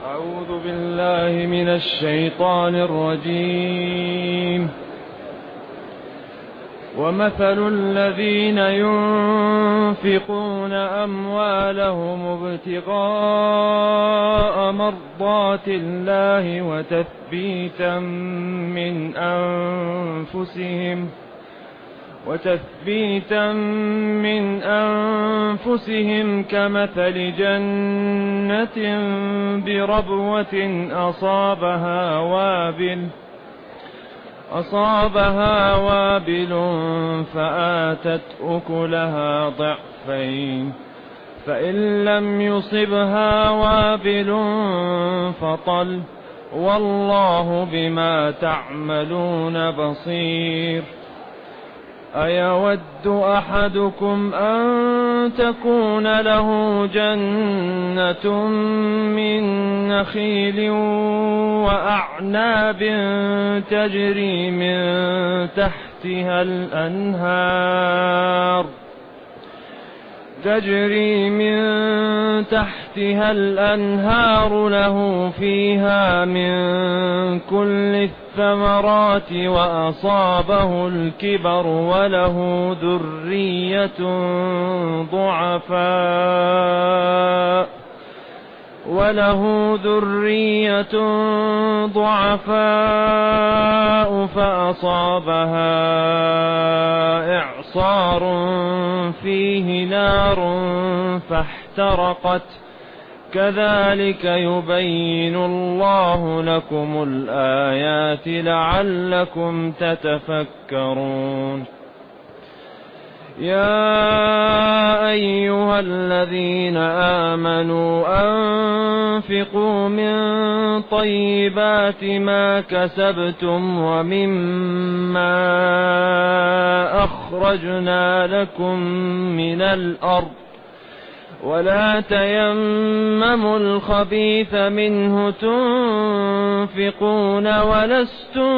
أعوذ بالله من الشيطان الرجيم. ومثل الذين ينفقون أموالهم ابتغاء مرضات الله وتثبيتا من أنفسهم كمثل جنة بربوة أصابها وابل فآتت أكلها ضعفين، فإن لم يصبها وابل فطل، والله بما تعملون بصير. أيود أحدكم أن تكون له جنة من نخيل وأعناب تجري من تحتها الأنهار له فيها من كل الثمرات وأصابه الكبر وله ذرية ضعفاء فأصابها إعصار فيه نار فاحترقت. كذلك يبين الله لكم الآيات لعلكم تتفكرون. يا أيها الذين آمنوا أنفقوا من طيبات ما كسبتم ومما أخرجنا لكم من الأرض، ولا تيمموا الخبيث منه تنفقون ولستم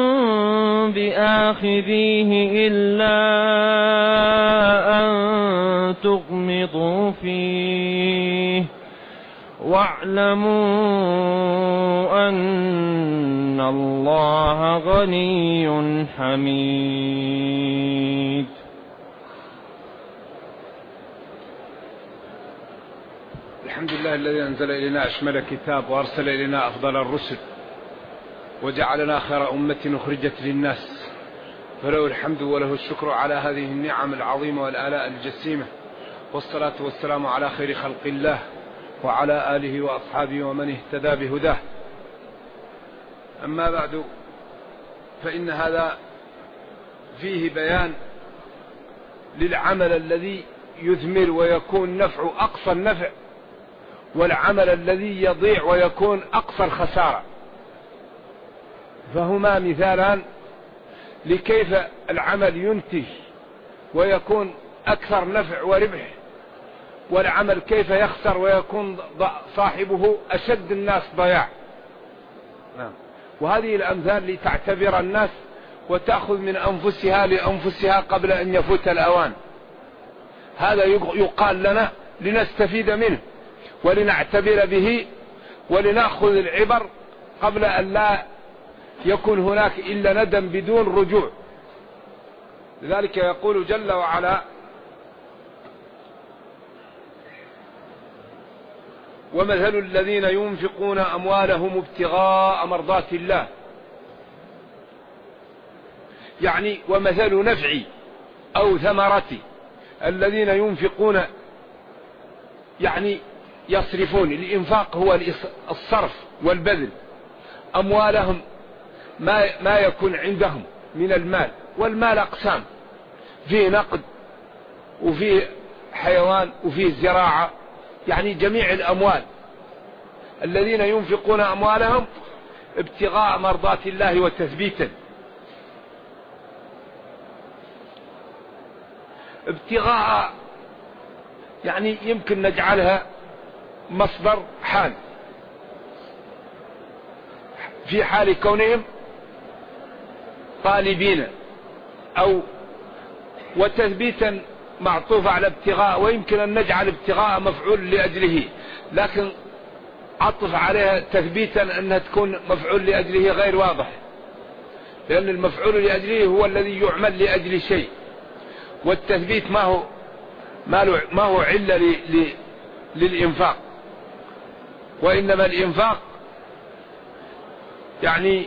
بآخذيه إلا أن تغمضوا فيه، واعلموا أن الله غني حميد. الحمد لله الذي أنزل إلينا أشمل كتاب وأرسل إلينا أفضل الرسل وجعلنا خير أمة أخرجت للناس، فله الحمد وله الشكر على هذه النعم العظيمة والآلاء الجسيمة، والصلاة والسلام على خير خلق الله وعلى آله وأصحابه ومن اهتدى بهداه. أما بعد، فإن هذا فيه بيان للعمل الذي يثمر ويكون نفعه أقصى النفع، والعمل الذي يضيع ويكون أقصى الخسارة، فهما مثالان لكيف العمل ينتج ويكون أكثر نفع وربح، والعمل كيف يخسر ويكون صاحبه أشد الناس ضياع. وهذه الأمثال لتعتبر الناس وتأخذ من أنفسها لأنفسها قبل أن يفوت الأوان. هذا يقال لنا لنستفيد منه ولنعتبر به ولنأخذ العبر قبل أن لا يكون هناك إلا ندم بدون رجوع. لذلك يقول جل وعلا: ومثل الذين ينفقون أموالهم ابتغاء مرضات الله، يعني ومثل نفعي أو ثمرتي الذين ينفقون، يعني يصرفون. الإنفاق هو الصرف والبذل، أموالهم ما يكون عندهم من المال، والمال أقسام، فيه نقد وفيه حيوان وفيه زراعة، يعني جميع الأموال. الذين ينفقون أموالهم ابتغاء مرضات الله وتثبيتا. ابتغاء يعني يمكن نجعلها مصدر حال في حال كونهم طالبين، أو وتثبيتا معطوف على ابتغاء، ويمكن أن نجعل ابتغاء مفعول لأجله، لكن عطف عليها تثبيتا أنها تكون مفعول لأجله غير واضح، لأن المفعول لأجله هو الذي يعمل لأجل شيء، والتثبيت ما هو علة للإنفاق، وإنما الإنفاق يعني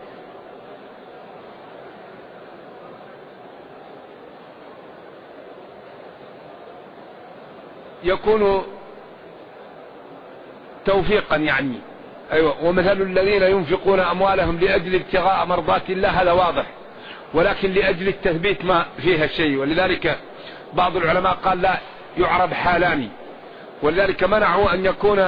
يكون توفيقا يعني. أيوة. ومثل الذين ينفقون أموالهم لأجل ابتغاء مرضات الله هذا واضح، ولكن لأجل التثبيت ما فيها شيء، ولذلك بعض العلماء قال لا يعرب حالان، ولذلك منعوا أن يكون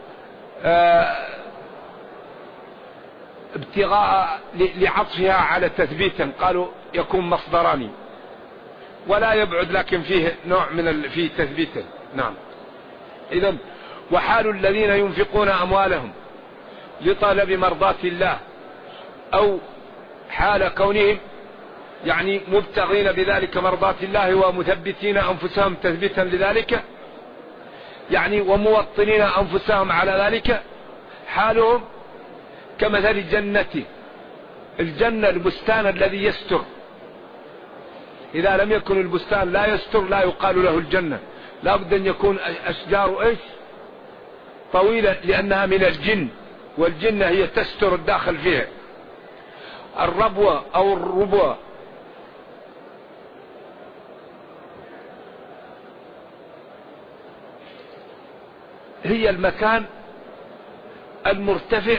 ابتغاء لعطفها على تثبيتا، قالوا يكون مصدران ولا يبعد، لكن فيه نوع من في تثبيته. نعم. إذن وحال الذين ينفقون أموالهم لطلب مرضات الله، أو حال كونهم يعني مبتغين بذلك مرضات الله ومثبتين أنفسهم تثبيتا لذلك، يعني وموطنين أنفسهم على ذلك، حالهم كمثل الجنة البستان الذي يستر. إذا لم يكن البستان لا يستر لا يقال له الجنة، لا بد أن يكون أشجار طويلة، لأنها من الجن، والجنة هي تستر الداخل فيها. الربوة أو الربوة هي المكان المرتفع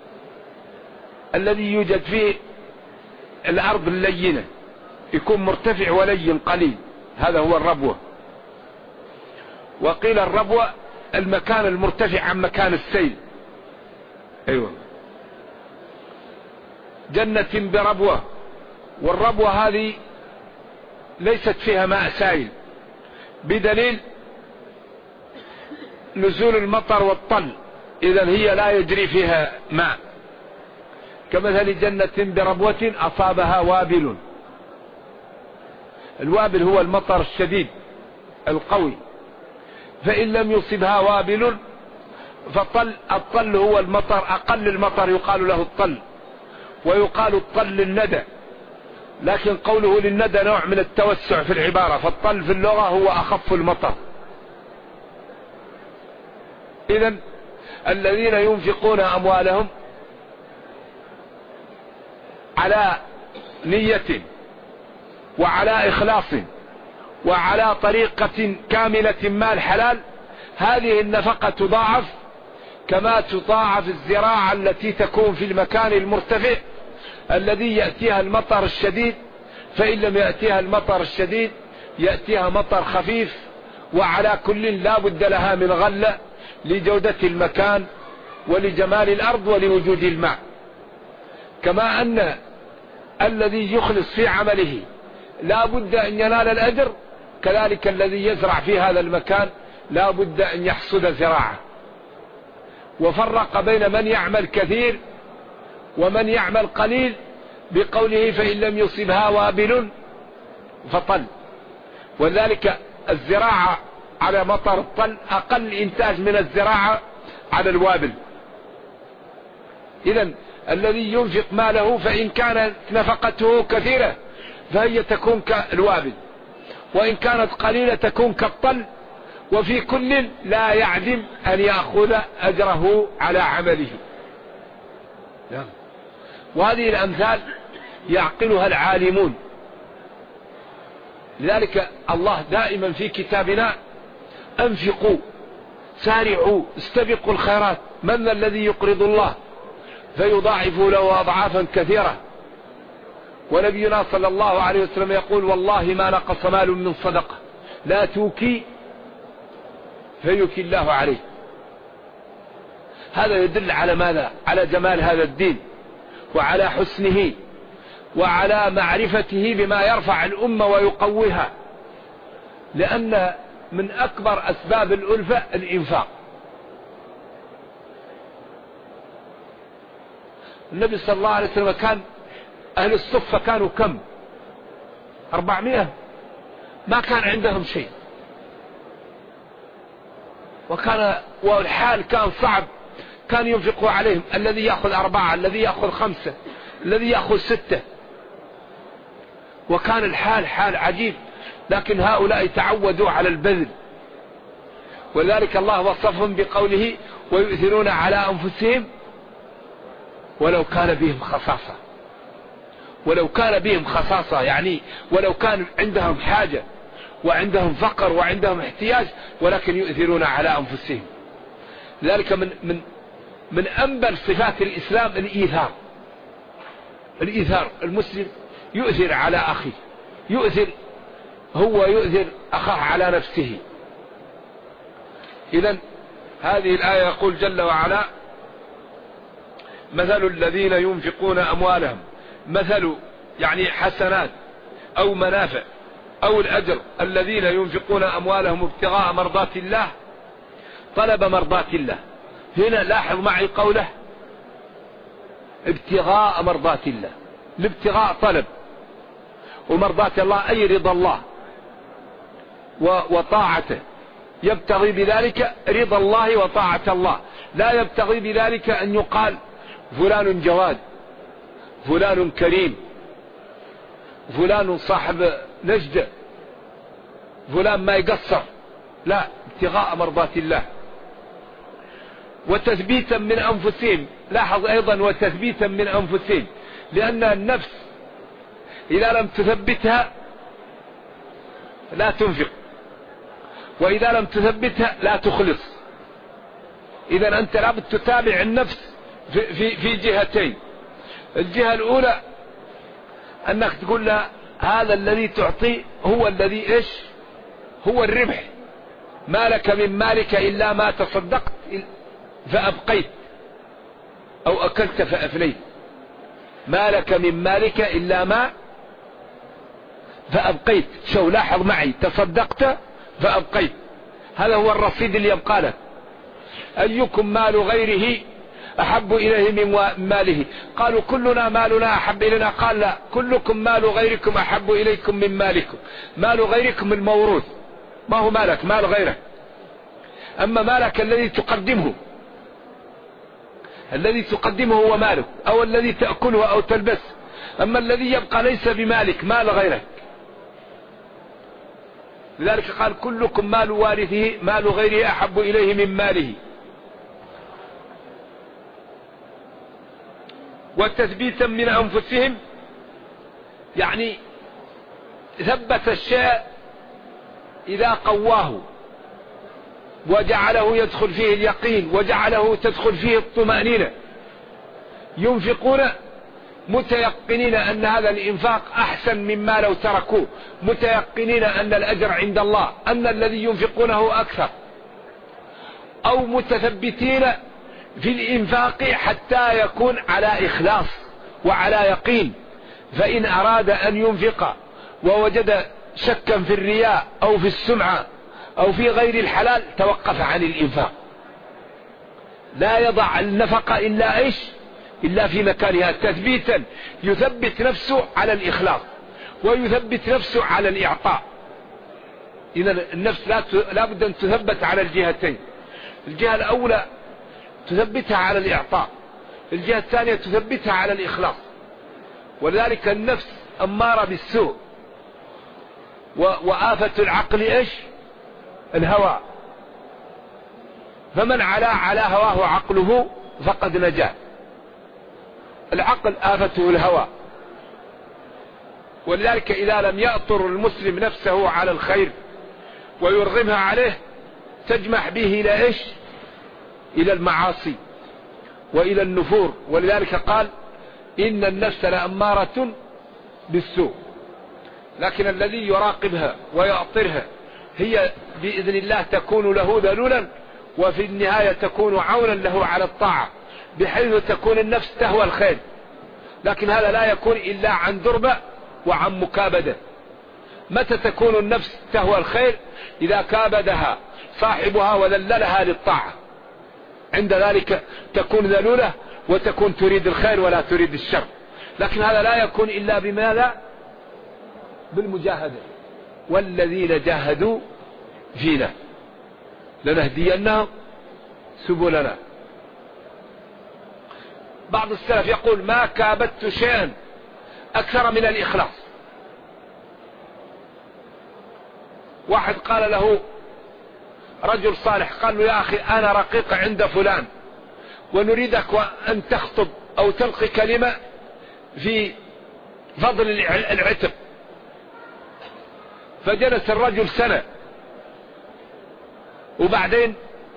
الذي يوجد فيه الأرض اللينة، يكون مرتفع ولين قليل، هذا هو الربوة. وقيل الربوة المكان المرتفع عن مكان السيل. أيوة. جنة بربوة، والربوة هذه ليست فيها ماء سائل، بدليل نزول المطر والطل، إذن هي لا يجري فيها ماء. كمثل جنة بربوة أصابها وابل. الوابل هو المطر الشديد القوي، فإن لم يصبها وابل الطل هو المطر، أقل المطر يقال له الطل، ويقال الطل للندى، لكن قوله للندى نوع من التوسع في العبارة، فالطل في اللغة هو أخف المطر. إذن الذين ينفقون أموالهم على نية وعلى إخلاص وعلى طريقة كاملة مال حلال، هذه النفقة تضاعف كما تضاعف الزراعة التي تكون في المكان المرتفع الذي يأتيها المطر الشديد، فإن لم يأتيها المطر الشديد يأتيها مطر خفيف، وعلى كل لا بد لها من غلة لجودة المكان ولجمال الأرض ولوجود الماء. كما أن الذي يخلص في عمله لا بد أن ينال الأجر، كذلك الذي يزرع في هذا المكان لا بد أن يحصد زراعة. وفرق بين من يعمل كثير ومن يعمل قليل بقوله فإن لم يصبها وابل فطل، وذلك الزراعة على مطر الطل أقل إنتاج من الزراعة على الوابل. إذن الذي ينفق ماله فإن كانت نفقته كثيرة فهي تكون كالوابل، وإن كانت قليلة تكون كالطل، وفي كل لا يعدم أن يأخذ أجره على عمله. وهذه الأمثال يعقلها العالمون. لذلك الله دائما في كتابنا أنفقوا سارعوا استبقوا الخيرات، من الذي يقرض الله فيضاعف له أضعافا كثيرة. ونبينا صلى الله عليه وسلم يقول والله ما نقص مال من صدقة لا توكي فيكي الله عليه. هذا يدل على ماذا؟ على جمال هذا الدين وعلى حسنه وعلى معرفته بما يرفع الأمة ويقويها، لأن من أكبر أسباب الألفة الإنفاق. النبي صلى الله عليه وسلم كان أهل الصفة كانوا كم؟ 400، ما كان عندهم شيء، والحال كان صعب، كان ينفق عليهم، الذي يأخذ 4، الذي يأخذ 5، الذي يأخذ 6، وكان الحال حال عجيب. لكن هؤلاء تعودوا على البذل، ولذلك الله وصفهم بقوله ويؤثرون على أنفسهم ولو كان بهم خصاصة. ولو كان بهم خصاصة يعني ولو كان عندهم حاجة وعندهم فقر وعندهم احتياج، ولكن يؤثرون على أنفسهم. لذلك من أنبل صفات الإسلام الإيثار. المسلم يؤثر على أخيه، يؤثر أخاه على نفسه. إذن هذه الآية يقول جل وعلا مثل الذين ينفقون أموالهم، مثل يعني حسنات أو منافع أو الأجر، الذين ينفقون أموالهم ابتغاء مرضات الله، طلب مرضات الله. هنا لاحظ معي قوله ابتغاء مرضات الله. الابتغاء طلب، ومرضات الله أي رضا الله وطاعته، يبتغي بذلك رضا الله وطاعة الله. لا يبتغي بذلك أن يقال فلان جواد، فلان كريم، فلان صاحب نجدة، فلان ما يقصر. لا، ابتغاء مرضات الله. وتثبيتا من أنفسهم، لاحظ أيضا وتثبيتا من أنفسهم، لأن النفس إذا لم تثبتها لا تنفق، وإذا لم تثبتها لا تخلص. إذا أنت لابد تتابع النفس في جهتين. الجهة الأولى أنك تقول لها هذا الذي تعطيه هو الذي إيش؟ هو الربح. ما لك من مالك إلا ما تصدقت فأبقيت أو أكلت فأفليت. ما لك من مالك إلا ما فأبقيت. شو لاحظ معي، تصدقت فأبقيت، هذا هو الرصيد اللي يبقى لك. أيكم مال غيره أحب إليه من ماله؟ قالوا كلنا مالنا أحب إلينا. قال لا، كلكم مال غيركم أحب إليكم من مالكم. مال غيركم الموروث، ما هو مالك، مال غيرك. أما مالك الذي تقدمه، الذي تقدمه هو مالك، أو الذي تأكله أو تلبس. أما الذي يبقى ليس بمالك، مال غيرك. لذلك قال كلكم مال وارثه مال غيره أحب إليه من ماله. وتثبيتا من أنفسهم يعني ثبت الشيء إذا قواه وجعله يدخل فيه اليقين وجعله تدخل فيه الطمأنينة. ينفقون متيقنين أن هذا الإنفاق أحسن مما لو تركوه، متيقنين أن الأجر عند الله، أن الذي ينفقونه أكثر. أو متثبتين في الإنفاق حتى يكون على إخلاص وعلى يقين. فإن أراد أن ينفق ووجد شكا في الرياء أو في السمعة أو في غير الحلال توقف عن الإنفاق. لا يضع النفقة إلا إيش؟ إلا في مكانها تثبيتا، يثبت نفسه على الإخلاص ويثبت نفسه على الإعطاء. إذا النفس لا بد أن تثبت على الجهتين. الجهة الأولى تثبتها على الإعطاء، الجهة الثانية تثبتها على الإخلاص. ولذلك النفس أمارة بالسوء، وآفة العقل إيش؟ الهوى. فمن على هواه عقله فقد نجا. العقل آفته الهوى. ولذلك إذا لم يأطر المسلم نفسه على الخير ويرغمها عليه تجمح به إلى إيش؟ إلى المعاصي وإلى النفور. ولذلك قال إن النفس لأمارة بالسوء، لكن الذي يراقبها ويأطرها هي بإذن الله تكون له ذلولا، وفي النهاية تكون عونا له على الطاعة، بحيث تكون النفس تهوى الخير. لكن هذا لا يكون إلا عن دربة وعن مكابدة. متى تكون النفس تهوى الخير؟ إذا كابدها صاحبها وذللها للطاعة، عند ذلك تكون ذلولة وتكون تريد الخير ولا تريد الشر. لكن هذا لا يكون إلا بماذا؟ بالمجاهدة. والذين جاهدوا فينا لنهدينهم سبلنا. بعض السلف يقول ما كابدت شيئا أكثر من الإخلاص. واحد قال له رجل صالح، قال له يا أخي أنا رقيق عند فلان ونريدك أن تخطب أو تلقي كلمة في فضل العتق. فجلس الرجل سنة، وبعدين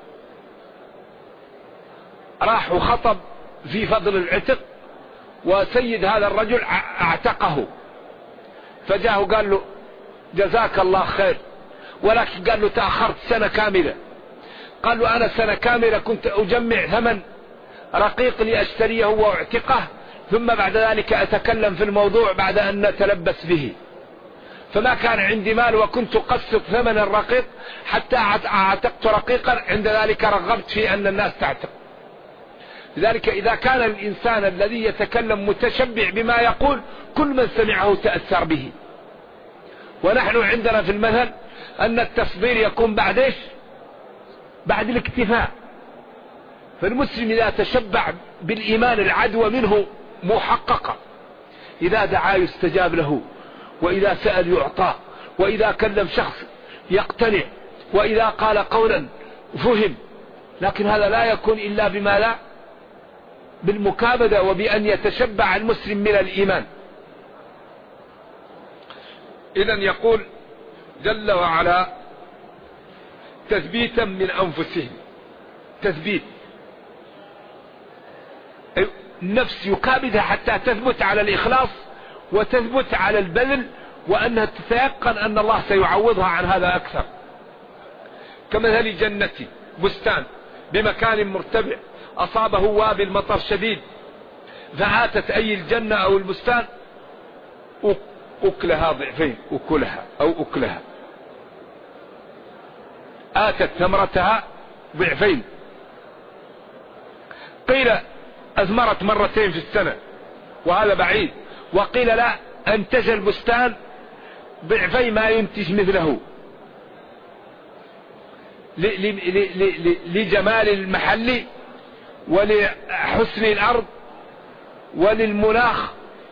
راح وخطب في فضل العتق، وسيد هذا الرجل اعتقه. فجاءه قال له جزاك الله خير، ولكن قال له تأخرت سنة كاملة. قال له أنا سنة كاملة كنت أجمع ثمن رقيق لأشتريه واعتقه، ثم بعد ذلك أتكلم في الموضوع بعد أن نتلبس به، فما كان عندي مال وكنت قسط ثمن الرقيق حتى اعتقت رقيقا، عند ذلك رغبت في أن الناس تعتق. لذلك إذا كان الإنسان الذي يتكلم متشبع بما يقول كل من سمعه تأثر به. ونحن عندنا في المثل أن التصبير يكون بعد إيش؟ بعد الاكتفاء. فالمسلم إذا تشبع بالإيمان العدوى منه محققة، إذا دعا يستجاب له، وإذا سأل يعطى، وإذا كلم شخص يقتنع، وإذا قال قولا فهم. لكن هذا لا يكون إلا بما لا بالمكابدة، وبأن يتشبع المسلم من الإيمان. إذن يقول جل وعلا تثبيتا من أنفسهم، تثبيت النفس يكابدها حتى تثبت على الإخلاص وتثبت على البذل، وأنها تتيقن أن الله سيعوضها عن هذا أكثر. كمثل جنة بستان بمكان مرتفع أصابه وابل مطر شديد، فآتت أي الجنة أو البستان أكلها ضعفين، أكلها أو أكلها، آتت ثمرتها ضعفين. قيل أثمرت مرتين في السنة وهذا بعيد، وقيل لا، أنتج البستان ضعفي ما ينتج مثله، لجمال المحل ولحسن الأرض وللمناخ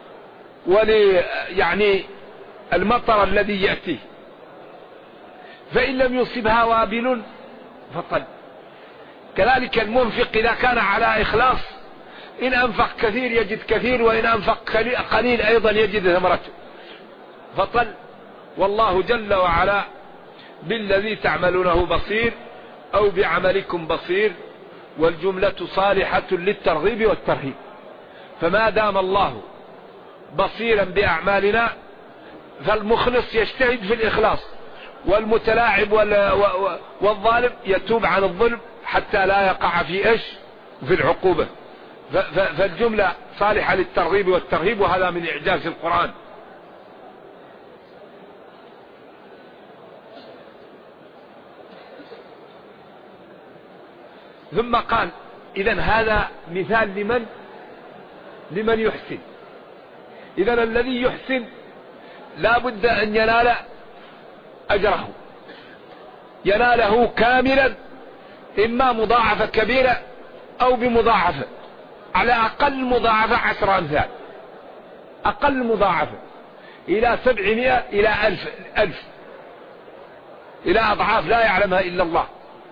يعني المطر الذي يأتيه. فإن لم يصبها وابل فطل. كذلك المنفق إذا كان على إخلاص إن أنفق كثير يجد كثير، وإن أنفق قليل أيضا يجد ثمرته. فطل. والله جل وعلا بالذي تعملونه بصير أو بعملكم بصير، والجملة صالحة للترغيب والترهيب. فما دام الله بصيرا بأعمالنا فالمخلص يجتهد في الإخلاص، والمتلاعب والظالم يتوب عن الظلم حتى لا يقع في إيش؟ في العقوبة. فالجملة صالحة للترغيب والترهيب، وهذا من إعجاز القرآن. ثم قال إذن هذا مثال لمن يحسن. إذن الذي يحسن لا بد أن ينال أجره، يناله كاملا، إما مضاعفة كبيرة أو بمضاعفة، على أقل مضاعفة 10 أمثال، أقل مضاعفة إلى 700 إلى 1000 إلى أضعاف لا يعلمها إلا الله.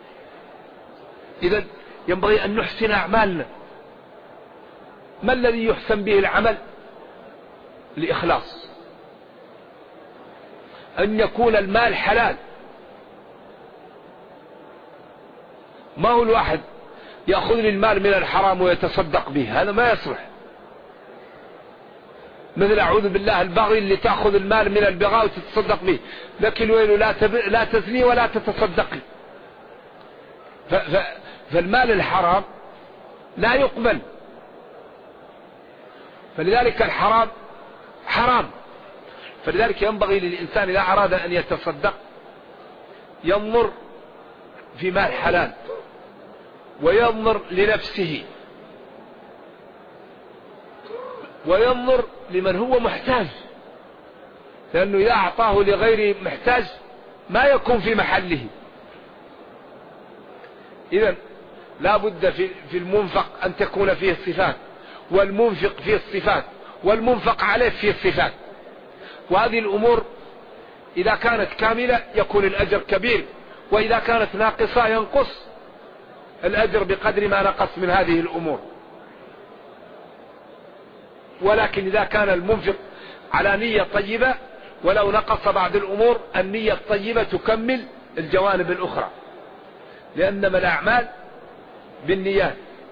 إذن ينبغي أن نحسن أعمالنا. ما الذي يحسن به العمل؟ الإخلاص، أن يكون المال حلال. ما هو الواحد يأخذ المال من الحرام ويتصدق به، هذا ما يصلح. مثل أعوذ بالله البغي اللي تأخذ المال من البغاء وتتصدق به، لكن ويله لا تزني ولا تتصدقي. فالمال الحرام لا يقبل، فلذلك الحرام حرام. فلذلك ينبغي للإنسان إذا أراد أن يتصدق ينظر في مال حلال، وينظر لنفسه، وينظر لمن هو محتاج، لأنه إذا أعطاه لغير محتاج ما يكون في محله. إذن لا بد في المنفق أن تكون فيه صفات، والمنفق في الصفات والمنفق عليه في الصفات. وهذه الأمور إذا كانت كاملة يكون الأجر كبير، وإذا كانت ناقصة ينقص الأجر بقدر ما نقص من هذه الأمور. ولكن إذا كان المنفق على نية طيبة ولو نقص بعض الأمور، النية الطيبة تكمل الجوانب الأخرى، لأنما الأعمال بالنيات.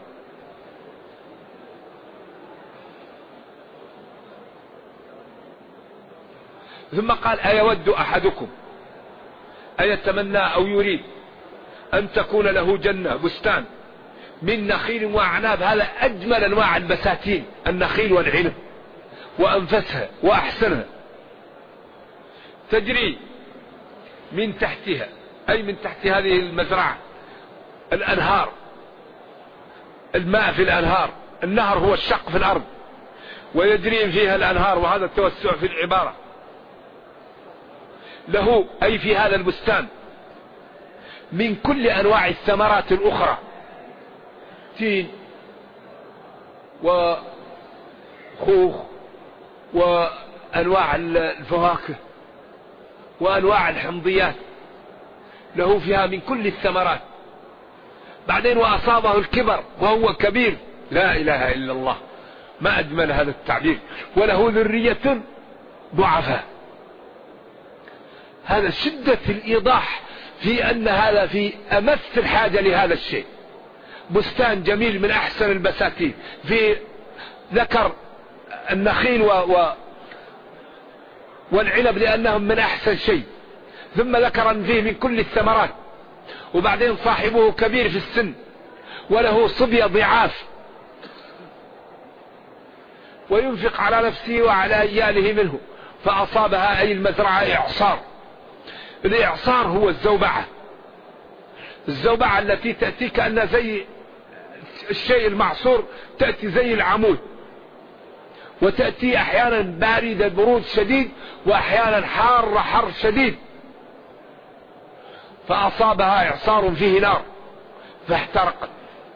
ثم قال: أيود أحدكم أيتمنى أو يريد أن تكون له جنة بستان من نخيل وأعناب. هذا أجمل أنواع البساتين، النخيل والعنب، وأنفسها وأحسنها، تجري من تحتها، أي من تحت هذه المزرعة، الأنهار، الماء في الأنهار. النهر هو الشق في الأرض ويجري فيها الأنهار، وهذا التوسع في العبارة. له أي في هذا البستان من كل أنواع الثمرات الأخرى، تين وخوخ وأنواع الفواكه وأنواع الحمضيات، له فيها من كل الثمرات. بعدين وأصابه الكبر وهو كبير، لا إله إلا الله، ما أجمل هذا التعبير. وله ذرية ضعفاء. هذا شدة الإيضاح في أن هذا في أمس الحاجة لهذا الشيء. بستان جميل من أحسن البساتين، في ذكر النخيل والعنب لأنهم من أحسن شيء، ثم ذكر أن فيه من كل الثمرات، وبعدين صاحبه كبير في السن وله صبية ضعاف، وينفق على نفسه وعلى أياله منه، فأصابها أي المزرعة إعصار. الإعصار هو الزوبعة، الزوبعة التي تأتي كأنها زي الشيء المعصور، تأتي زي العمود، وتأتي أحيانا باردة برود شديد، وأحيانا حار حر شديد. فأصابها إعصار فيه نار فاحترقت.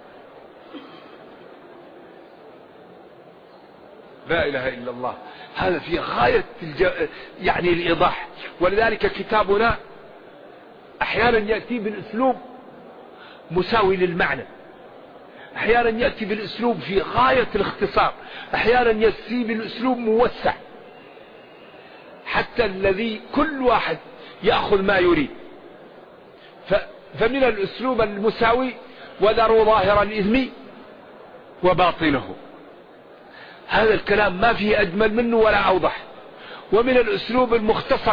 لا إله إلا الله، هذا في غاية يعني الإيضاح. ولذلك كتابنا أحيانا يأتي بالأسلوب مساوي للمعنى، أحيانا يأتي بالأسلوب في غاية الاختصار، أحيانا يأتي بالأسلوب موسع، حتى الذي كل واحد يأخذ ما يريد. فمن الأسلوب المساوي: وذروا ظاهر الإثم وباطنه. هذا الكلام ما فيه أجمل منه ولا أوضح. ومن الأسلوب المختصر: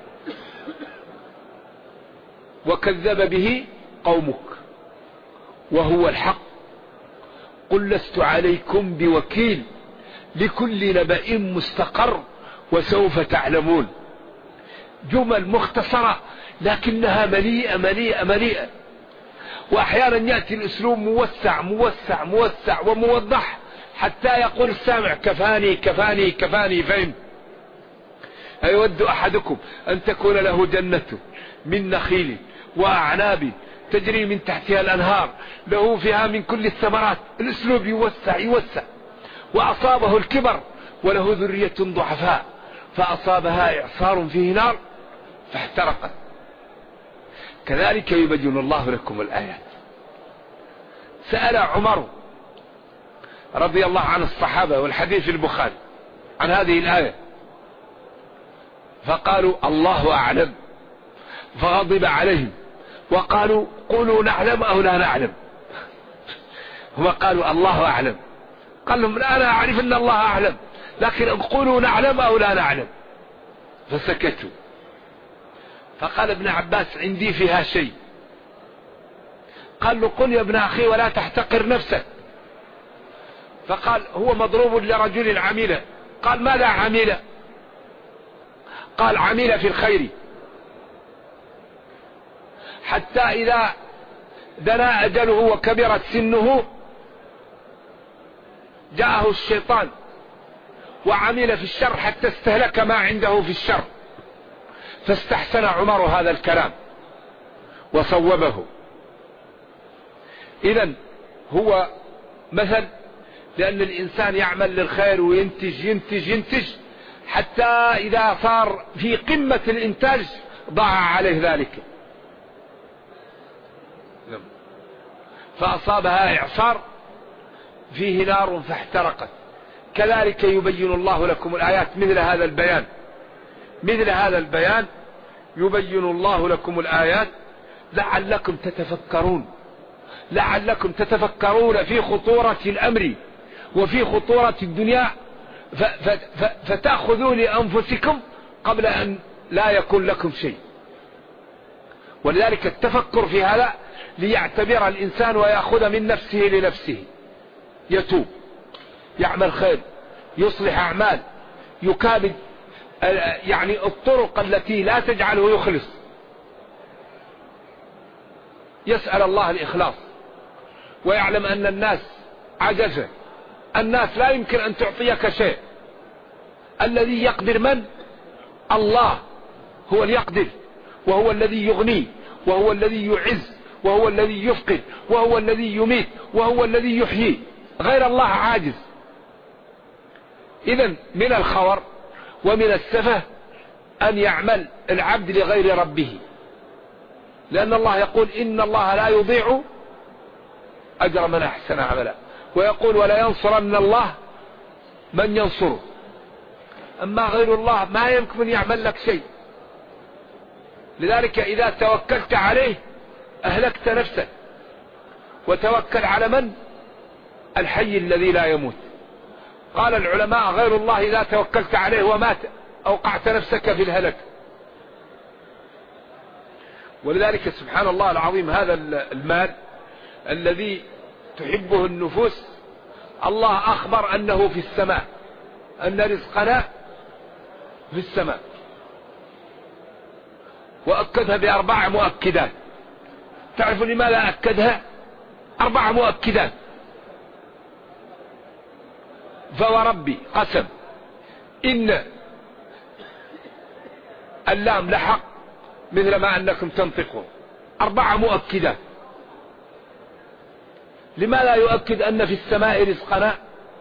وكذب به قومك وهو الحق قل لست عليكم بوكيل لكل نبأ مستقر وسوف تعلمون. جمل مختصرة لكنها مليئة مليئة مليئة. وأحيانا يأتي الأسلوب موسع موسع موسع وموضح، حتى يقول السامع: كفاني كفاني كفاني. فهم؟ أيود أحدكم أن تكون له جنة من نخيل وأعناب تجري من تحتها الأنهار، له فيها من كل الثمرات. الأسلوب يوسع يوسع. وأصابه الكبر وله ذرية ضعفاء، فأصابها إعصار فيه نار فاحترقت. كذلك يبين الله لكم الآيات. سأل عمر رضي الله عن الصحابة، والحديث في البخاري، عن هذه الآية، فقالوا: الله أعلم، فغضب عليهم وقالوا: قولوا نعلم أو لا نعلم. هم قالوا: الله أعلم. قال لهم: أنا أعرف أن الله أعلم، لكن قولوا نعلم أو لا نعلم. فسكتوا. فقال ابن عباس: عندي فيها شيء. قال له: قل يا ابن أخي ولا تحتقر نفسك. فقال: هو مضروب لرجل عميلة. قال: ماذا عميلة؟ قال: عميلة في الخير، حتى إذا دنا أجله وكبرت سنه جاءه الشيطان وعمل في الشر حتى استهلك ما عنده في الشر. فاستحسن عمر هذا الكلام وصوبه. إذن هو مثل لأن الإنسان يعمل للخير وينتج ينتج ينتج حتى إذا صار في قمة الإنتاج ضاع عليه ذلك، فأصابها إعصار فيه نار فاحترقت. كذلك يبين الله لكم الآيات، مثل هذا البيان يبين الله لكم الآيات لعلكم تتفكرون في خطورة الأمر وفي خطورة الدنيا، فتأخذوا لأنفسكم قبل أن لا يكون لكم شيء. ولذلك التفكر في هذا ليعتبر الإنسان ويأخذ من نفسه لنفسه، يتوب، يعمل خير، يصلح أعمال، يكابد يعني الطرق التي لا تجعله يخلص، يسأل الله الإخلاص، ويعلم أن الناس عجزة، الناس لا يمكن أن تعطيك شيء. الذي يقدر من؟ الله، هو اللي يقدر، وهو الذي يغني، وهو الذي يعز، وهو الذي يفقد، وهو الذي يميت، وهو الذي يحيي، غير الله عاجز. إذن من الخور ومن السفه أن يعمل العبد لغير ربه، لأن الله يقول إن الله لا يضيع أجر من أحسن عملا، ويقول ولا ينصرن الله من ينصره. أما غير الله ما يمكن أن يعمل لك شيء. لذلك إذا توكلت عليه أهلكت نفسك. وتوكل على من؟ الحي الذي لا يموت. قال العلماء غير الله إذا توكلت عليه ومات أوقعت نفسك في الهلك. ولذلك سبحان الله العظيم هذا المال الذي تحبه النفوس الله أخبر أنه في السماء، أن رزقنا في السماء، وأكدها بأربع مؤكدات. تعرف لماذا أكدها؟ 4 مؤكدات. فوربي قسم إن اللام لحق مثل ما أنكم تنطقون. 4 مؤكدات. لماذا يؤكد أن في السماء رزقنا؟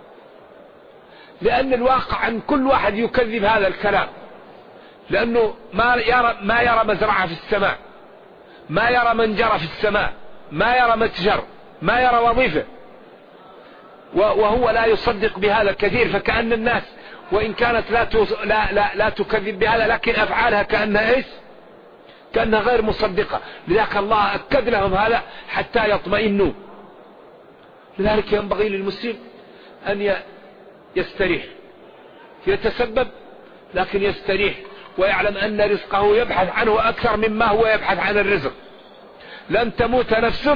لأن الواقع أن كل واحد يكذب هذا الكلام، لأنه ما يرى مزرعة في السماء، ما يرى منجرة في السماء، ما يرى متجر، ما يرى وظيفة، وهو لا يصدق بهذا كثير. فكأن الناس وإن كانت لا تكذب بهذا، لكن أفعالها كأنها إيش؟ كأنها غير مصدقة. لذلك الله أكد لهم هذا حتى يطمئنوا. لذلك ينبغي للمسلم أن يستريح، يتسبب لكن يستريح، ويعلم أن رزقه يبحث عنه أكثر مما هو يبحث عن الرزق. لن تموت نفس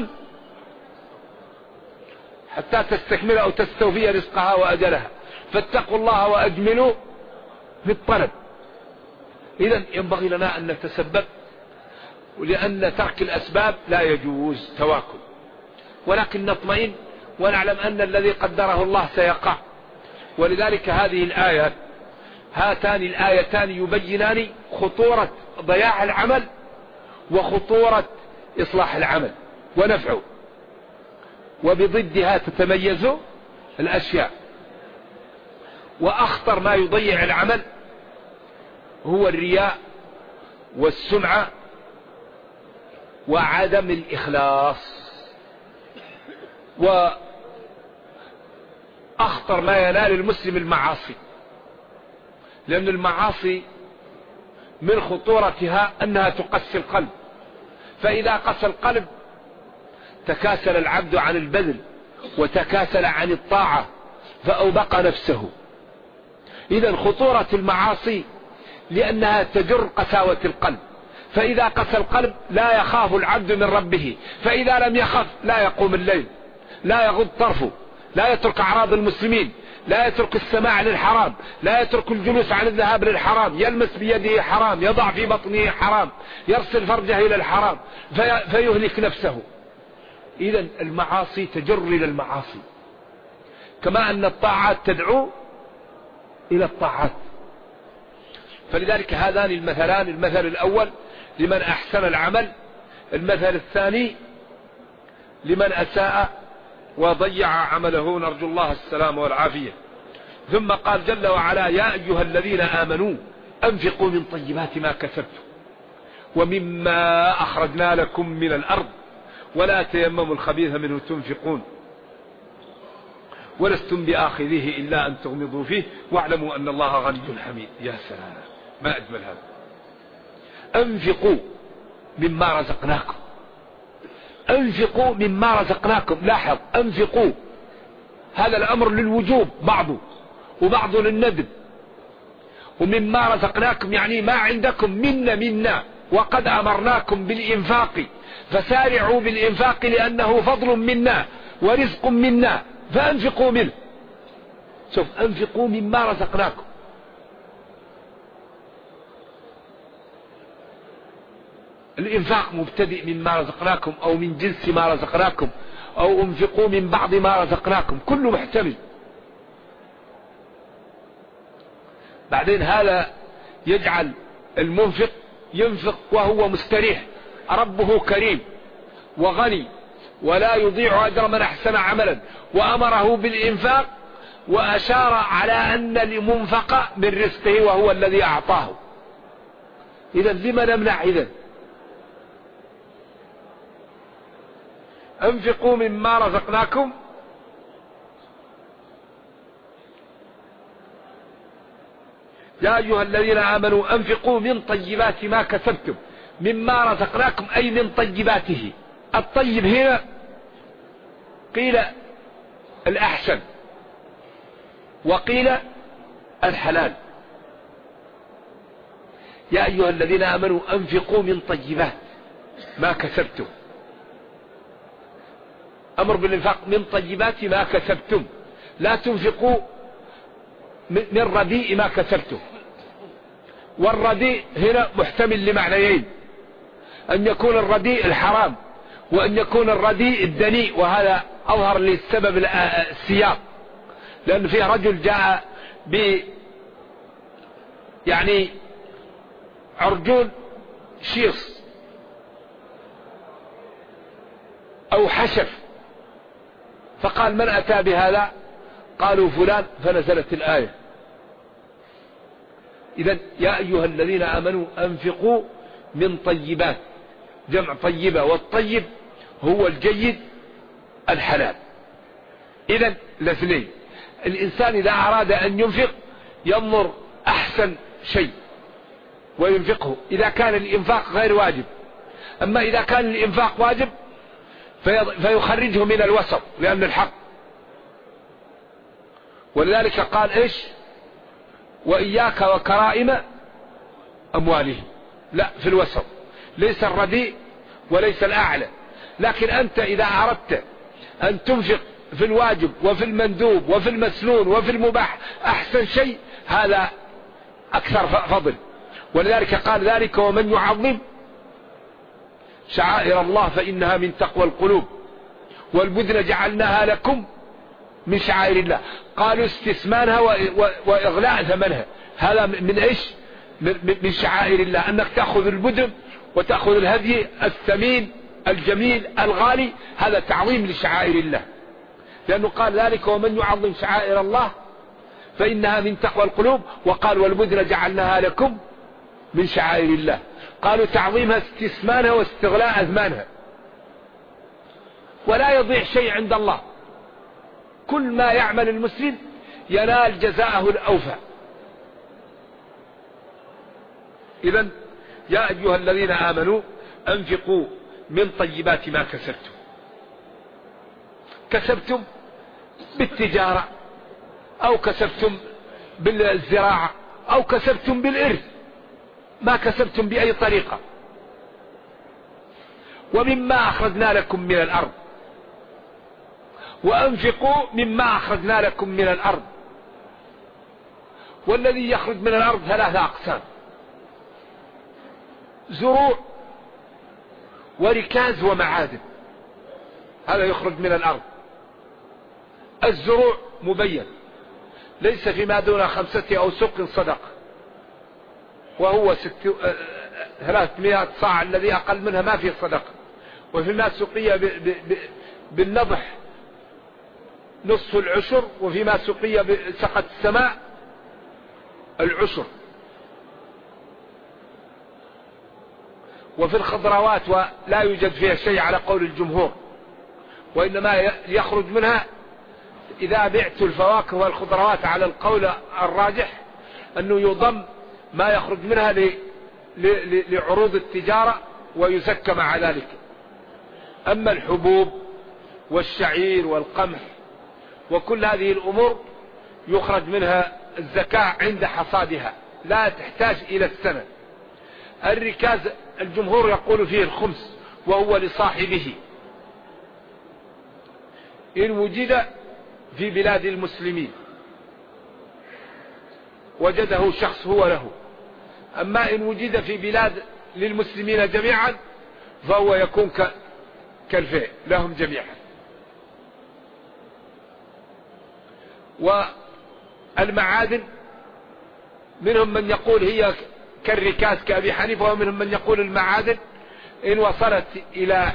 حتى تستكمل أو تستوفي رزقها وأجلها، فاتقوا الله وأجملوا في الطلب. إذن ينبغي لنا أن نتسبب، ولأن ترك الأسباب لا يجوز تواكل، ولكن نطمئن ونعلم أن الذي قدره الله سيقع. ولذلك هذه الآيات، هاتان الآيتان يبينان خطورة ضياع العمل وخطورة إصلاح العمل ونفعه، وبضدها تتميز الأشياء. وأخطر ما يضيع العمل هو الرياء والسمعة وعدم الإخلاص. وأخطر ما ينال المسلم المعاصي، لأن المعاصي من خطورتها أنها تقسي القلب، فإذا قسى القلب تكاسل العبد عن البذل وتكاسل عن الطاعة فأوبق نفسه. إذن خطورة المعاصي لأنها تجر قساوة القلب، فإذا قسى القلب لا يخاف العبد من ربه، فإذا لم يخف لا يقوم الليل، لا يغض طرفه، لا يترك أعراض المسلمين، لا يترك السماع للحرام، لا يترك الجلوس عن الذهاب للحرام، يلمس بيده حرام، يضع في بطنه حرام، يرسل فرجه إلى الحرام فيهلك نفسه. إذن المعاصي تجر إلى المعاصي، كما أن الطاعات تدعو إلى الطاعات. فلذلك هذان المثلان، المثل الأول لمن أحسن العمل، المثل الثاني لمن أساء وضيع عمله، نرجو الله السلام والعافية. ثم قال جل وعلا: يا أيها الذين آمنوا أنفقوا من طيبات ما كسبتم ومما أخرجنا لكم من الأرض ولا تيمموا الخبيث منه تنفقون ولستم بآخذه إلا أن تغمضوا فيه واعلموا أن الله غني حميد. يا سلام، ما أجمل هذا. أنفقوا مما رزقناكم، أنفقوا مما رزقناكم. لاحظ، أنفقوا هذا الأمر للوجوب بعضه وبعضه للندب. ومما رزقناكم يعني ما عندكم منا وقد أمرناكم بالإنفاق فسارعوا بالإنفاق لأنه فضل منا ورزق منا فأنفقوا منه. شوف، أنفقوا مما رزقناكم. الإنفاق مبتدئ مما رزقناكم أو من جنس ما رزقناكم أو انفقوا من بعض ما رزقناكم، كله محتمل. بعدين هذا يجعل المنفق ينفق وهو مستريح، ربه كريم وغني ولا يضيع أجر من أحسن عملا، وأمره بالإنفاق وأشار على أن المنفق من رزقه وهو الذي أعطاه. إذا لما نمنع؟ إذا أنفقوا مما رزقناكم يا أيها الذين آمنوا أنفقوا من طيبات ما كسبتم مما رزقناكم، أي من طيباته. الطيب هنا قيل الأحسن وقيل الحلال. يا أيها الذين آمنوا أنفقوا من طيبات ما كسبتم، أمر بالإنفاق من طيبات ما كسبتم، لا تنفقوا من رديء ما كسبتم. والرديء هنا محتمل لمعنيين: أن يكون الرديء الحرام وأن يكون الرديء الدنيء، وهذا أظهر للسبب السياق، لأن فيه رجل جاء يعني عرجون شيص أو حشف، فقال: من أتى بهذا؟ قالوا: فلان، فنزلت الآية. إذن يا أيها الذين آمنوا أنفقوا من طيبات، جمع طيبة، والطيب هو الجيد الحلال. إذن الاثنين. الإنسان إذا أراد أن ينفق ينظر أحسن شيء وينفقه إذا كان الإنفاق غير واجب. أما إذا كان الإنفاق واجب فيخرجه من الوسط لأن الحق. ولذلك قال إيش؟ وإياك وكرائم أموالهم. لا، في الوسط، ليس الرديء وليس الأعلى. لكن أنت إذا أردت أن تنفق في الواجب وفي المندوب وفي المسنون وفي المباح أحسن شيء، هذا أكثر فضل. ولذلك قال: ذلك ومن يعظم شعائر الله فإنها من تقوى القلوب والبدن جعلناها لكم من شعائر الله. قالوا استثمانها وإغلاء ثمنها، هذا من إيش؟ من شعائر الله، أنك تأخذ البدن وتأخذ الهدي الثمين الجميل الغالي، هذا تعظيم لشعائر الله. لأنه قال: ذلك ومن يعظم شعائر الله فإنها من تقوى القلوب. وقال: والبدن جعلناها لكم من شعائر الله. قالوا تعظيمها استثمانها واستغلاء أثمانها. ولا يضيع شيء عند الله، كل ما يعمل المسلم ينال جزاءه الأوفى. إذن يا أيها الذين آمنوا أنفقوا من طيبات ما كسبتم. كسبتم بالتجارة أو كسبتم بالزراعة أو كسبتم بالإرث، ما كسبتم بأي طريقة. ومما أخرجنا لكم من الأرض، وأنفقوا مما أخرجنا لكم من الأرض. والذي يخرج من الأرض 3 أقسام: زروع وركاز ومعادن، هذا يخرج من الأرض. الزروع مبين، ليس فيما دون 5 أوسق صدقة، وهو 300 صاع، الذي أقل منها ما فيه صدقة. وفيما سقي بالنضح نصف العشر، وفيما سقت السماء العشر. وفي الخضروات ولا يوجد فيها شيء على قول الجمهور، وإنما يخرج منها إذا بعت الفواكه والخضروات على القول الراجح أنه يضم ما يخرج منها لعروض التجارة ويزكى مع ذلك. أما الحبوب والشعير والقمح وكل هذه الأمور يخرج منها الزكاة عند حصادها، لا تحتاج إلى السنة. الركاز الجمهور يقول فيه الخمس وهو لصاحبه إن وجد في بلاد المسلمين، وجده شخص هو له. أما إن وجد في بلاد للمسلمين جميعا فهو يكون كالفئ لهم جميعا. والمعادن منهم من يقول هي كالركاز كأبي حنيفة، ومنهم من يقول المعادن إن وصلت إلى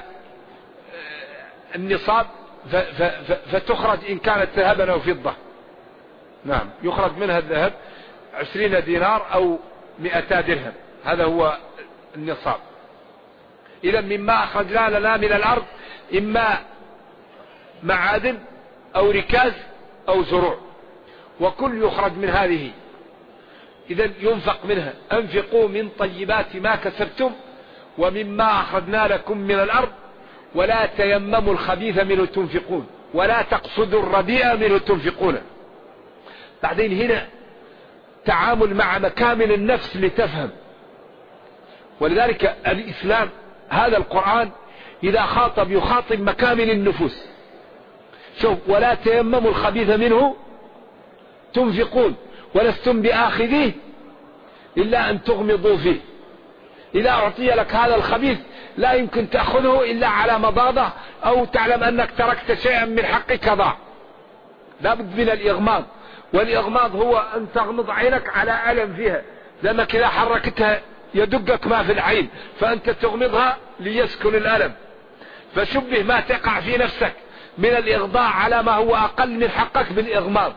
النصاب فتخرج إن كانت ذهبا أو فضة. نعم، يخرج منها الذهب 20 دينار أو 200 درهم، هذا هو النصاب. إذا مما أخرجنا لنا من الأرض إما معادن أو ركاز أو زروع، وكل يخرج من هذه. إذا ينفق منها. أنفقوا من طيبات ما كسبتم ومما أخرجنا لكم من الأرض ولا تيمموا الخبيث منه تنفقون ولا تقصدوا الرديء منه تنفقون. بعدين هنا تعامل مع مكامن النفس لتفهم. ولذلك الإسلام هذا القرآن إذا خاطب يخاطب مكامن النفوس. شوف، ولا تيمموا الخبيث منه تنفقون ولستم بآخذيه إلا أن تغمضوا فيه. إذا أعطي لك هذا الخبيث لا يمكن تأخذه إلا على مضاضة أو تعلم أنك تركت شيئا من حقك ضاع. لا بد من الإغماض، والإغماض هو أن تغمض عينك على ألم فيها، لأنك إذا حركتها يدقك ما في العين، فأنت تغمضها ليسكن الألم. فشبه ما تقع في نفسك من الإغضاء على ما هو أقل من حقك بالإغماض.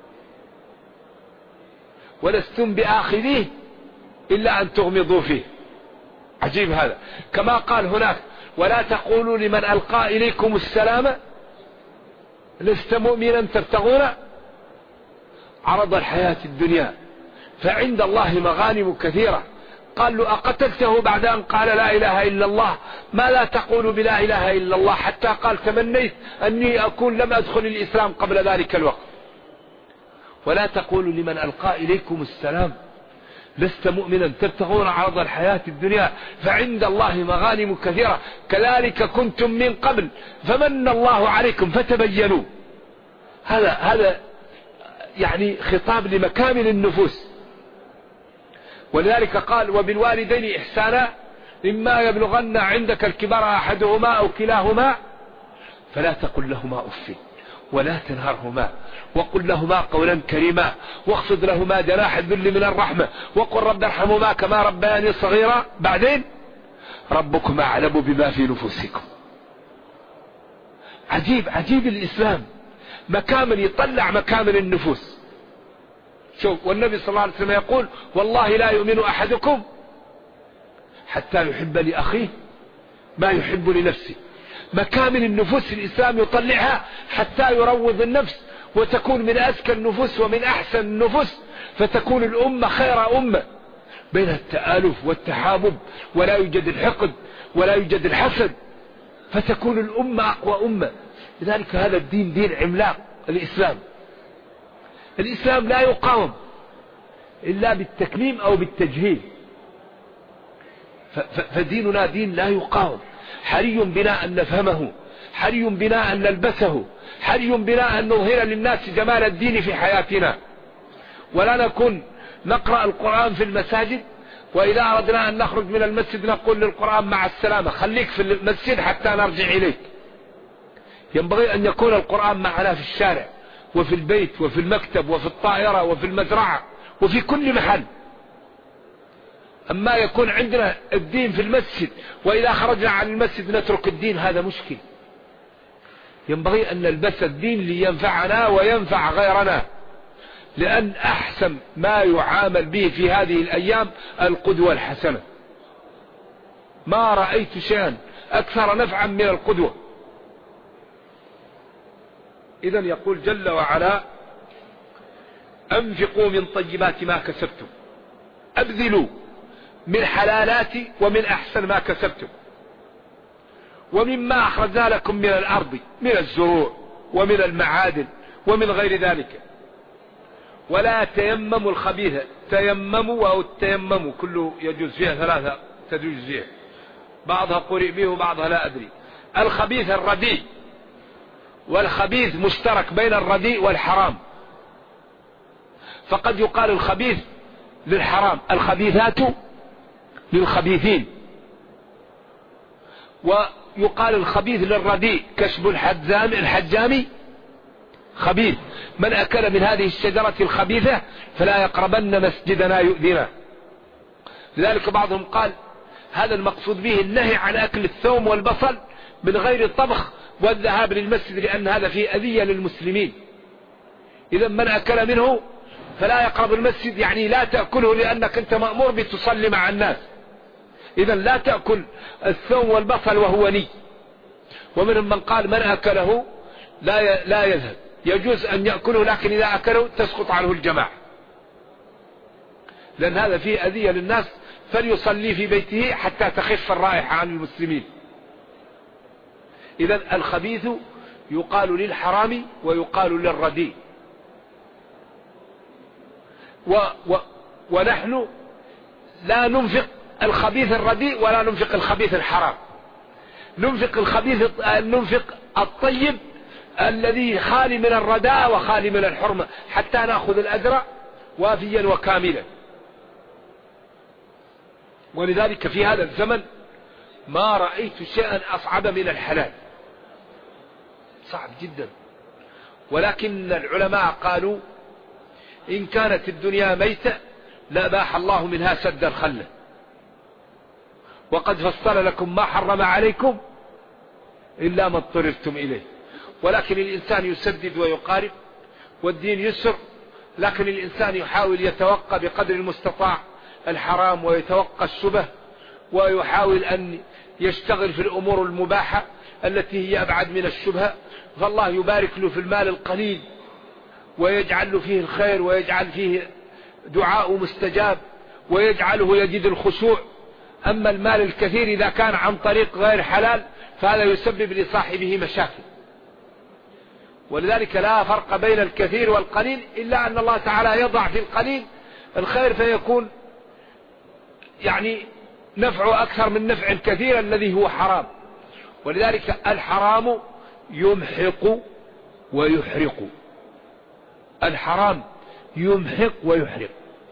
ولستم بآخذيه إلا أن تغمضوا فيه. عجيب هذا. كما قال هناك ولا تقولوا لمن ألقى إليكم السلام لست مؤمنا تبتغون عرض الحياة الدنيا فعند الله مغانم كثيرة. قال له أقتلته بعد أن قال لا إله إلا الله؟ ما لا تقول بلا إله إلا الله؟ حتى قال تمنيت أني أكون لم أدخل الإسلام قبل ذلك الوقت. ولا تقولوا لمن ألقى إليكم السلام لست مؤمنا تبتغون عرض الحياة الدنيا فعند الله مغانم كثيرة كذلك كنتم من قبل فمن الله عليكم فتبينوا. هذا يعني خطاب لمكامن النفوس. ولذلك قال وبالوالدين إحسانا إما يبلغن عندك الكبر أحدهما أو كلاهما فلا تقل لهما أف ولا تنهرهما وقل لهما قولا كريما واخفض لهما جناح الذل من الرحمة وقل رب ارحمهما كما ربياني صغيرا. بعدين ربكم أعلم بما في نفوسكم. عجيب الإسلام، مكامن يطلع مكامن النفوس. شوف، والنبي صلى الله عليه وسلم يقول والله لا يؤمن أحدكم حتى يحب لأخيه ما يحب لنفسه. مكامن النفوس الإسلام يطلعها حتى يروض النفس وتكون من أزكى النفوس ومن أحسن النفوس، فتكون الأمة خير أمة بين التآلف والتحابب ولا يوجد الحقد ولا يوجد الحسد، فتكون الأمة أقوى أمة. لذلك هذا الدين دين عملاق. الإسلام لا يقاوم إلا بالتكميم أو بالتجهيل. فديننا دين لا يقاوم. حري بنا أن نفهمه، حري بنا أن نلبسه، حري بنا أن نظهر للناس جمال الدين في حياتنا. ولا نكون نقرأ القرآن في المساجد وإذا أردنا أن نخرج من المسجد نقول للقرآن مع السلامة خليك في المسجد حتى نرجع إليك. ينبغي أن يكون القرآن معنا في الشارع وفي البيت وفي المكتب وفي الطائرة وفي المزرعة وفي كل محل. أما يكون عندنا الدين في المسجد وإذا خرجنا عن المسجد نترك الدين، هذا مشكل. ينبغي أن نلبس الدين لينفعنا وينفع غيرنا، لأن أحسن ما يعامل به في هذه الأيام القدوة الحسنة. ما رأيت شيئا أكثر نفعا من القدوة. إذن يقول جل وعلا: أنفقوا من طيبات ما كسبتم، أبذلوا من حلالات ومن أحسن ما كسبتم، ومما أخرجنا لكم من الأرض من الزروع ومن المعادن ومن غير ذلك، ولا تيمموا الخبيث. تيمموا أو التيمموا كله يجوز فيها ثلاثة تجوز فيها، بعضها قرئ به وبعضها لا أدري. الخبيث الرديء، والخبيث مشترك بين الرديء والحرام، فقد يقال الخبيث للحرام، الخبيثات للخبيثين، ويقال الخبيث للرديء، كشف الحجامي خبيث، من أكل من هذه الشجرة الخبيثة فلا يقربن مسجدنا يؤذنا. لذلك بعضهم قال هذا المقصود به النهي عن أكل الثوم والبصل من غير الطبخ والذهاب للمسجد، لأن هذا فيه أذية للمسلمين. إذا من أكل منه فلا يقرب المسجد، يعني لا تأكله لأنك أنت مأمور بتصلي مع الناس. إذا لا تأكل الثوم والبصل وهو ني. ومنهم من قال من أكله لا يذهب، يجوز أن يأكله، لكن إذا أكله تسقط عنه الجماعة، لأن هذا فيه أذية للناس، فليصلي في بيته حتى تخف الرائحة عن المسلمين. إذا الخبيث يقال للحرام ويقال للرديء. ونحن لا ننفق الخبيث الرديء ولا ننفق الخبيث الحرام، ننفق الطيب الذي خالي من الرداء وخالي من الحرمة، حتى نأخذ الأجر وافيا وكاملا. ولذلك في هذا الزمن ما رأيت شيئا أصعب من الحلال، صعب جدا. ولكن العلماء قالوا إن كانت الدنيا ميتة لأباح الله منها سد الخلة، وقد فصل لكم ما حرم عليكم إلا ما اضطررتم إليه. ولكن الإنسان يسدد ويقارب، والدين يسر، لكن الإنسان يحاول يتوقى بقدر المستطاع الحرام ويتوقى الشبه، ويحاول أن يشتغل في الأمور المباحة التي هي أبعد من الشبهة. فالله يبارك له في المال القليل ويجعل له فيه الخير، ويجعل فيه دعاء مستجاب، ويجعله يجد الخشوع. أما المال الكثير إذا كان عن طريق غير حلال فهذا يسبب لصاحبه مشاكل. ولذلك لا فرق بين الكثير والقليل، إلا أن الله تعالى يضع في القليل الخير فيكون يعني نفع أكثر من نفع الكثير الذي هو حرام. ولذلك الحرام يمحق ويحرق، الحرام يمحق ويحرق.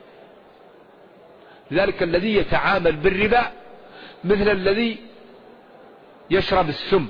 لذلك الذي يتعامل بالربا مثل الذي يشرب السم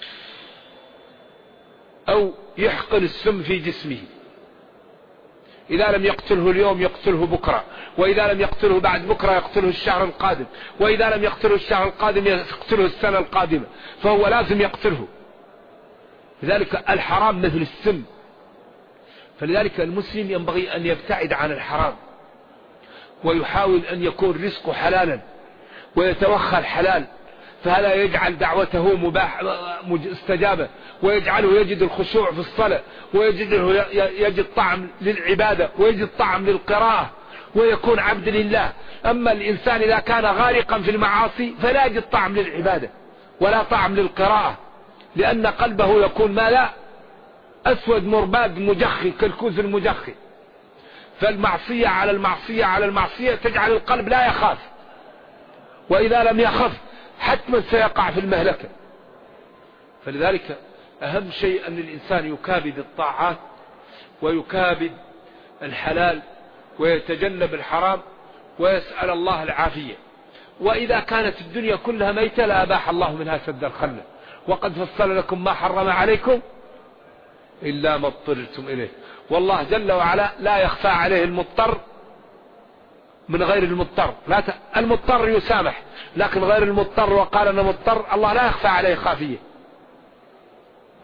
أو يحقن السم في جسمه، إذا لم يقتله اليوم يقتله بكرة، وإذا لم يقتله بعد بكرة يقتله الشهر القادم، وإذا لم يقتله الشهر القادم يقتله السنة القادمة، فهو لازم يقتله. لذلك الحرام مثل السم. فلذلك المسلم ينبغي أن يبتعد عن الحرام، ويحاول أن يكون رزقه حلالا ويتوخى الحلال، فهذا يجعل دعوته مستجابة، ويجعله يجد الخشوع في الصلاة، يجد طعم للعبادة، ويجد طعم للقراءة، ويكون عبد لله. أما الإنسان إذا كان غارقا في المعاصي فلا يجد طعم للعبادة ولا طعم للقراءة، لأن قلبه يكون مالا أسود مرباد مجخي كالكوز المجخي. فالمعصية على المعصية على المعصية تجعل القلب لا يخاف، وإذا لم يخف حتما سيقع في المهلكة. فلذلك أهم شيء أن الإنسان يكابد الطاعات ويكابد الحلال ويتجنب الحرام ويسأل الله العافية. وإذا كانت الدنيا كلها ميتة لأباح الله منها سد الخلة، وقد فصل لكم ما حرم عليكم إلا ما اضطررتم إليه. والله جل وعلا لا يخفى عليه المضطر من غير المضطر. المضطر يسامح، لكن غير المضطر وقال أنا مضطر الله لا يخفى عليه خافية.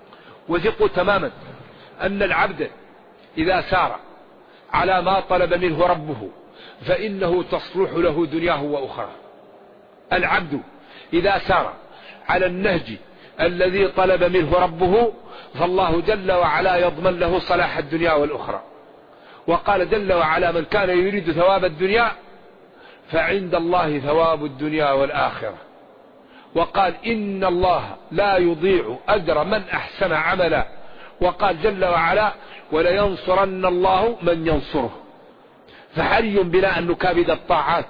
وثقوا تماما أن العبد إذا سار على ما طلب منه ربه فإنه تصلح له دنياه وأخرى. العبد إذا سار على النهج الذي طلب منه ربه فالله جل وعلا يضمن له صلاح الدنيا والأخرى. وقال جل وعلا: من كان يريد ثواب الدنيا فعند الله ثواب الدنيا والآخرة. وقال: إن الله لا يضيع أجر من أحسن عملا. وقال جل وعلا: ولينصرن الله من ينصره. فحري بنا أن نكابد الطاعات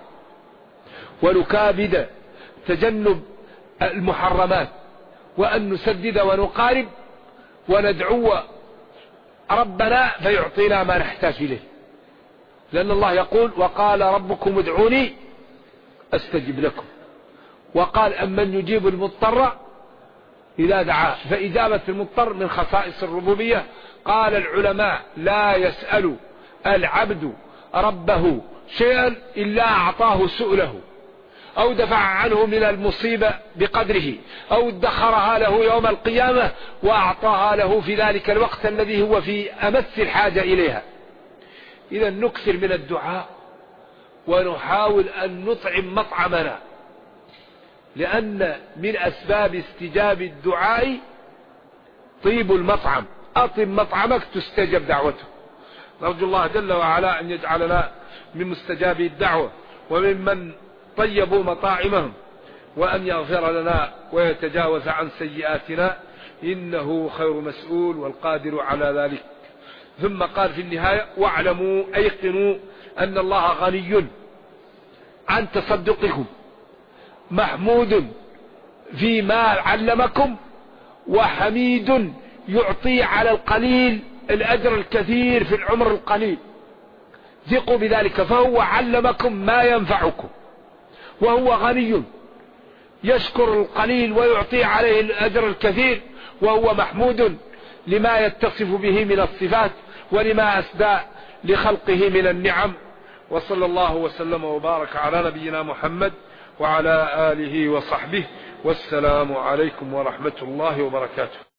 ونكابد تجنب المحرمات وأن نسدد ونقارب وندعو ربنا فيعطينا ما نحتاج إليه، لأن الله يقول: وقال ربكم ادعوني أستجب لكم. وقال: أمن يجيب المضطر إذا دعاه. فإجابة المضطر من خصائص الربوبية. قال العلماء: لا يسأل العبد ربه شيئا إلا أعطاه سؤله، أو دفع عنه من المصيبة بقدره، أو ادخرها له يوم القيامة وأعطاها له في ذلك الوقت الذي هو في أمس الحاجة إليها. إذا نكثر من الدعاء ونحاول أن نطعم مطعمنا، لأن من أسباب استجاب الدعاء طيب المطعم. أطعم مطعمك تستجب دعوته. نرجو الله جل وعلا أن يجعلنا من مستجابي الدعوة وممن طيبوا مطاعمهم، وأن يغفر لنا ويتجاوز عن سيئاتنا، إنه خير مسؤول والقادر على ذلك. ثم قال في النهاية: واعلموا أيقنوا أن الله غني عن تصدقكم محمود فيما علمكم وحميد يعطي على القليل الأجر الكثير في العمر القليل. ثقوا بذلك، فهو علمكم ما ينفعكم، وهو غني يشكر القليل ويعطي عليه الأجر الكثير، وهو محمود لما يتصف به من الصفات ولما أسدى لخلقه من النعم. وصلى الله وسلم وبارك على نبينا محمد وعلى آله وصحبه، والسلام عليكم ورحمة الله وبركاته.